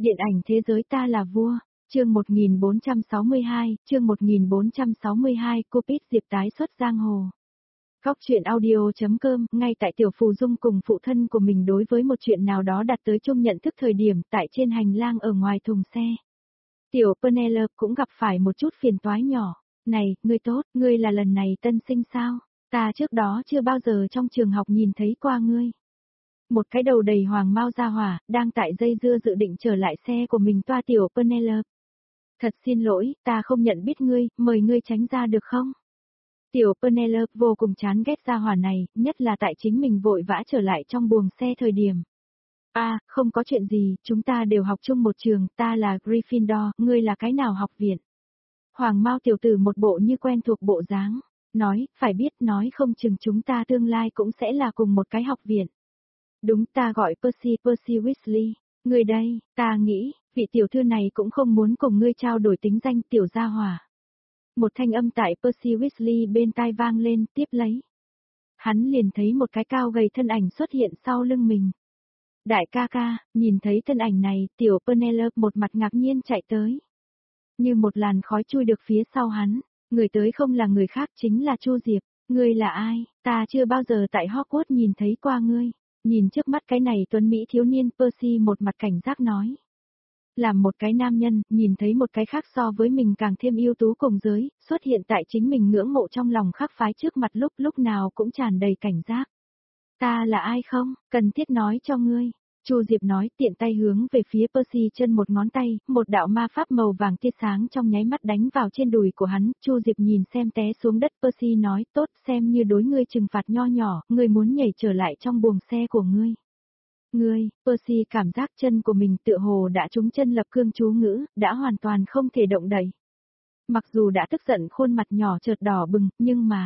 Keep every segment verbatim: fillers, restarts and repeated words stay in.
Điện ảnh thế giới ta là vua, chương một nghìn bốn trăm sáu mươi hai, chương một nghìn bốn trăm sáu mươi hai, Cupid Diệp tái xuất giang hồ. Góc truyện audio.com, ngay tại Tiểu Phù Dung cùng phụ thân của mình đối với một chuyện nào đó đặt tới chung nhận thức thời điểm tại trên hành lang ở ngoài thùng xe. Tiểu Penelope cũng gặp phải một chút phiền toái nhỏ. Này, ngươi tốt, ngươi là lần này tân sinh sao? Ta trước đó chưa bao giờ trong trường học nhìn thấy qua ngươi. Một cái đầu đầy hoàng mau ra hỏa, đang tại dây dưa dự định trở lại xe của mình toa Tiểu Penelope. Thật xin lỗi, ta không nhận biết ngươi, mời ngươi tránh ra được không? Tiểu Penelope vô cùng chán ghét ra hỏa này, nhất là tại chính mình vội vã trở lại trong buồng xe thời điểm. À, không có chuyện gì, chúng ta đều học chung một trường, ta là Gryffindor, ngươi là cái nào học viện? Hoàng Mao tiểu tử một bộ như quen thuộc bộ dáng, nói, phải biết nói không chừng chúng ta tương lai cũng sẽ là cùng một cái học viện. Đúng, ta gọi Percy, Percy Weasley, ngươi đây, ta nghĩ, vị tiểu thư này cũng không muốn cùng ngươi trao đổi tính danh tiểu gia hỏa. Một thanh âm tại Percy Weasley bên tai vang lên, tiếp lấy. Hắn liền thấy một cái cao gầy thân ảnh xuất hiện sau lưng mình. Đại ca ca, nhìn thấy thân ảnh này, tiểu Penelope một mặt ngạc nhiên chạy tới. Như một làn khói chui được phía sau hắn, người tới không là người khác chính là Chu Diệp. Ngươi là ai, ta chưa bao giờ tại Hogwarts nhìn thấy qua ngươi. Nhìn trước mắt cái này tuấn Mỹ thiếu niên, Percy một mặt cảnh giác nói. Làm một cái nam nhân, nhìn thấy một cái khác so với mình càng thêm ưu tú cùng giới, xuất hiện tại chính mình ngưỡng mộ trong lòng khắc phái trước mặt lúc lúc nào cũng tràn đầy cảnh giác. Ta là ai không, cần thiết nói cho ngươi. Chu Diệp nói tiện tay hướng về phía Percy chân một ngón tay, một đạo ma pháp màu vàng tia sáng trong nháy mắt đánh vào trên đùi của hắn, Chu Diệp nhìn xem té xuống đất Percy nói tốt xem như đối ngươi trừng phạt nho nhỏ, ngươi muốn nhảy trở lại trong buồng xe của ngươi. Ngươi, Percy cảm giác chân của mình tựa hồ đã trúng chân lập cương chú ngữ, đã hoàn toàn không thể động đậy. Mặc dù đã tức giận khuôn mặt nhỏ chợt đỏ bừng, nhưng mà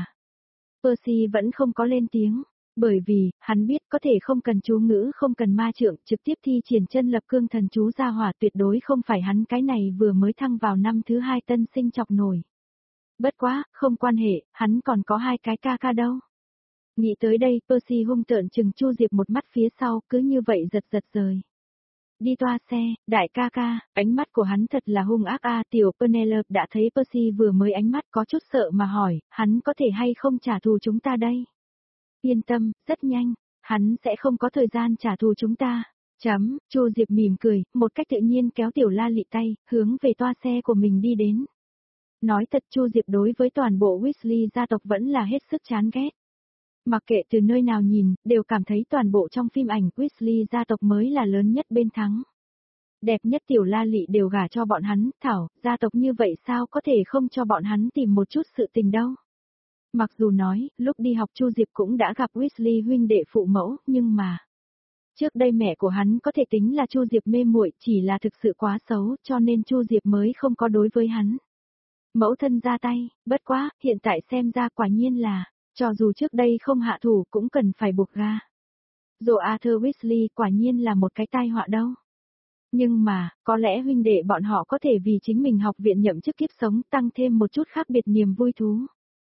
Percy vẫn không có lên tiếng. Bởi vì, hắn biết có thể không cần chú ngữ không cần ma trượng trực tiếp thi triển chân lập cương thần chú ra hỏa tuyệt đối không phải hắn cái này vừa mới thăng vào năm thứ hai tân sinh chọc nổi. Bất quá, không quan hệ, hắn còn có hai cái ca ca đâu. Nghĩ tới đây, Percy hung tợn chừng Chu Diệp một mắt phía sau, cứ như vậy giật giật rời. Đi toa xe, đại ca ca, ánh mắt của hắn thật là hung ác a. Tiểu Penelope đã thấy Percy vừa mới ánh mắt có chút sợ mà hỏi, hắn có thể hay không trả thù chúng ta đây? Yên tâm, rất nhanh, hắn sẽ không có thời gian trả thù chúng ta. Chấm, Chu Diệp mỉm cười, một cách tự nhiên kéo Tiểu La Lị tay, hướng về toa xe của mình đi đến. Nói thật Chu Diệp đối với toàn bộ Weasley gia tộc vẫn là hết sức chán ghét. Mặc kệ từ nơi nào nhìn, đều cảm thấy toàn bộ trong phim ảnh Weasley gia tộc mới là lớn nhất bên thắng. Đẹp nhất Tiểu La Lị đều gả cho bọn hắn, thảo, gia tộc như vậy sao có thể không cho bọn hắn tìm một chút sự tình đâu. Mặc dù nói, lúc đi học Chu Diệp cũng đã gặp Weasley huynh đệ phụ mẫu, nhưng mà trước đây mẹ của hắn có thể tính là Chu Diệp mê muội, chỉ là thực sự quá xấu, cho nên Chu Diệp mới không có đối với hắn. Mẫu thân ra tay, bất quá, hiện tại xem ra quả nhiên là, cho dù trước đây không hạ thủ cũng cần phải buộc ra. Dù Arthur Weasley quả nhiên là một cái tai họa đâu. Nhưng mà, có lẽ huynh đệ bọn họ có thể vì chính mình học viện nhậm chức kiếp sống tăng thêm một chút khác biệt niềm vui thú.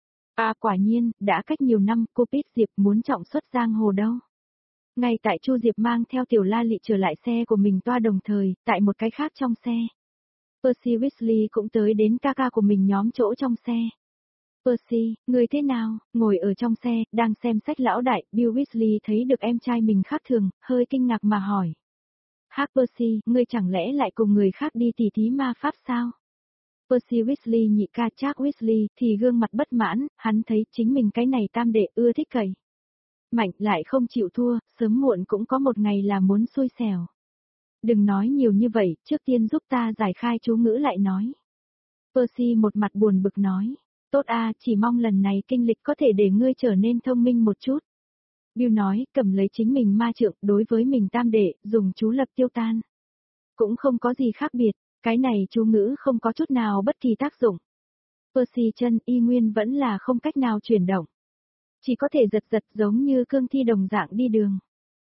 À quả nhiên, đã cách nhiều năm, Cupid Diệp muốn trọng xuất giang hồ đâu. Ngay tại Chu Diệp mang theo Tiểu La Lị trở lại xe của mình toa đồng thời, tại một cái khác trong xe. Percy Weasley cũng tới đến ca ca của mình nhóm chỗ trong xe. Percy, người thế nào, ngồi ở trong xe, đang xem sách lão đại, Bill Weasley thấy được em trai mình khác thường, hơi kinh ngạc mà hỏi. Hắc Percy, ngươi chẳng lẽ lại cùng người khác đi tỉ thí ma pháp sao? Percy Weasley nhị ca Charles Weasley thì gương mặt bất mãn, hắn thấy chính mình cái này tam đệ ưa thích cày. Mạnh lại không chịu thua, sớm muộn cũng có một ngày là muốn xui xẻo. Đừng nói nhiều như vậy, trước tiên giúp ta giải khai chú ngữ lại nói. Percy một mặt buồn bực nói, tốt a, chỉ mong lần này kinh lịch có thể để ngươi trở nên thông minh một chút. Bill nói, cầm lấy chính mình ma trượng đối với mình tam đệ, dùng chú lập tiêu tan. Cũng không có gì khác biệt. Cái này chú ngữ không có chút nào bất kỳ tác dụng. Percy chân y nguyên vẫn là không cách nào chuyển động. Chỉ có thể giật giật giống như cương thi đồng dạng đi đường.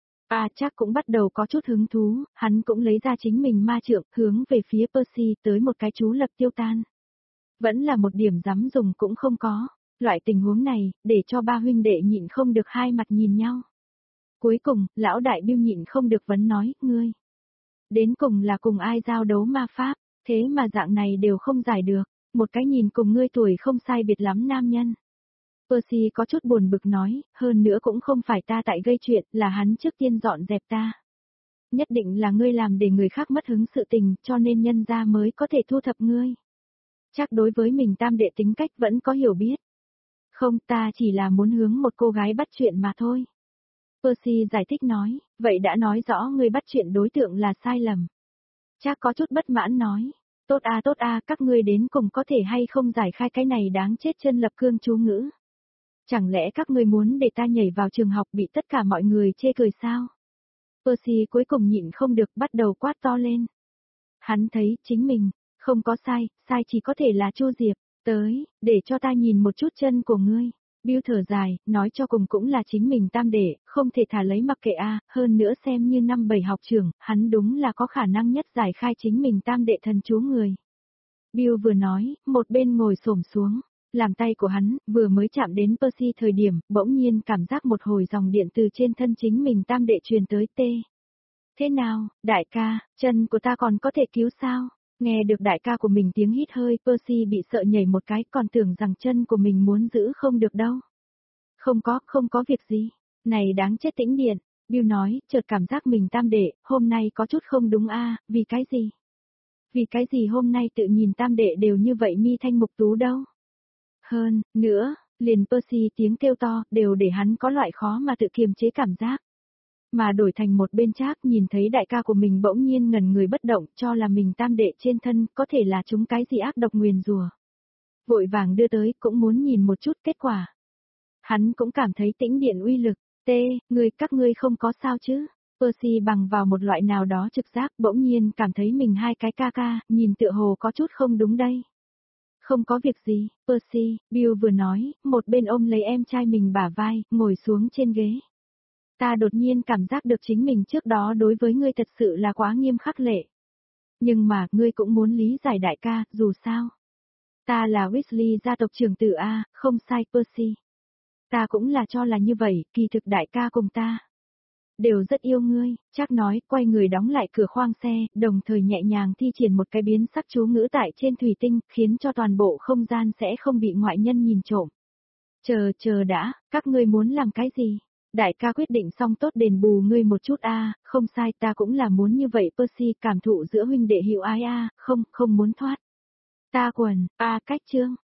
À chắc cũng bắt đầu có chút hứng thú, hắn cũng lấy ra chính mình ma trượng hướng về phía Percy tới một cái chú lập tiêu tan. Vẫn là một điểm dám dùng cũng không có. Loại tình huống này, để cho ba huynh đệ nhịn không được hai mặt nhìn nhau. Cuối cùng, lão đại Bill nhịn không được vấn nói, ngươi. Đến cùng là cùng ai giao đấu ma pháp, thế mà dạng này đều không giải được, một cái nhìn cùng ngươi tuổi không sai biệt lắm nam nhân. Percy có chút buồn bực nói, hơn nữa cũng không phải ta tại gây chuyện, là hắn trước tiên dọn dẹp ta. Nhất định là ngươi làm để người khác mất hứng sự tình, cho nên nhân gia mới có thể thu thập ngươi. Chắc đối với mình tam đệ tính cách vẫn có hiểu biết. Không, ta chỉ là muốn hướng một cô gái bắt chuyện mà thôi. Percy giải thích nói, vậy đã nói rõ ngươi bắt chuyện đối tượng là sai lầm. Chắc có chút bất mãn nói, tốt a tốt a, các ngươi đến cùng có thể hay không giải khai cái này đáng chết chân lập cương chú ngữ. Chẳng lẽ các ngươi muốn để ta nhảy vào trường học bị tất cả mọi người chê cười sao? Percy cuối cùng nhịn không được bắt đầu quát to lên. Hắn thấy chính mình, không có sai, sai chỉ có thể là Chu Diệp, tới, để cho ta nhìn một chút chân của ngươi. Bill thở dài, nói cho cùng cũng là chính mình tam đệ, không thể thả lấy mặc kệ a, hơn nữa xem như năm bảy học trưởng, hắn đúng là có khả năng nhất giải khai chính mình tam đệ thần chú người. Bill vừa nói, một bên ngồi xổm xuống, làm tay của hắn, vừa mới chạm đến Percy thời điểm, bỗng nhiên cảm giác một hồi dòng điện từ trên thân chính mình tam đệ truyền tới tê. Thế nào, đại ca, chân của ta còn có thể cứu sao? Nghe được đại ca của mình tiếng hít hơi, Percy bị sợ nhảy một cái, còn tưởng rằng chân của mình muốn giữ không được đâu. Không có, không có việc gì. Này đáng chết tĩnh điện, Bill nói, chợt cảm giác mình tam đệ, hôm nay có chút không đúng a, vì cái gì? Vì cái gì hôm nay tự nhìn tam đệ đều như vậy mi thanh mục tú đâu? Hơn, nữa, liền Percy tiếng kêu to, đều để hắn có loại khó mà tự kiềm chế cảm giác. Mà đổi thành một bên Trác nhìn thấy đại ca của mình bỗng nhiên ngẩn người bất động, cho là mình tam đệ trên thân có thể là chúng cái gì ác độc nguyền rủa. Vội vàng đưa tới, cũng muốn nhìn một chút kết quả. Hắn cũng cảm thấy tĩnh điện uy lực, tê, người các ngươi không có sao chứ. Percy bằng vào một loại nào đó trực giác bỗng nhiên cảm thấy mình hai cái ca ca, nhìn tựa hồ có chút không đúng đây. Không có việc gì, Percy, Bill vừa nói, một bên ôm lấy em trai mình bả vai, ngồi xuống trên ghế. Ta đột nhiên cảm giác được chính mình trước đó đối với ngươi thật sự là quá nghiêm khắc lệ. Nhưng mà, ngươi cũng muốn lý giải đại ca, dù sao. Ta là Weasley gia tộc trưởng tử A, không sai Percy. Ta cũng là cho là như vậy, kỳ thực đại ca cùng ta. Đều rất yêu ngươi, Trác nói, quay người đóng lại cửa khoang xe, đồng thời nhẹ nhàng thi triển một cái biến sắc chú ngữ tại trên thủy tinh, khiến cho toàn bộ không gian sẽ không bị ngoại nhân nhìn trộm. Chờ, chờ đã, các ngươi muốn làm cái gì? Đại ca quyết định xong tốt đền bù ngươi một chút a, không sai, ta cũng là muốn như vậy Percy, cảm thụ giữa huynh đệ hữu ái a, không, không muốn thoát. Ta quần, a cách chương.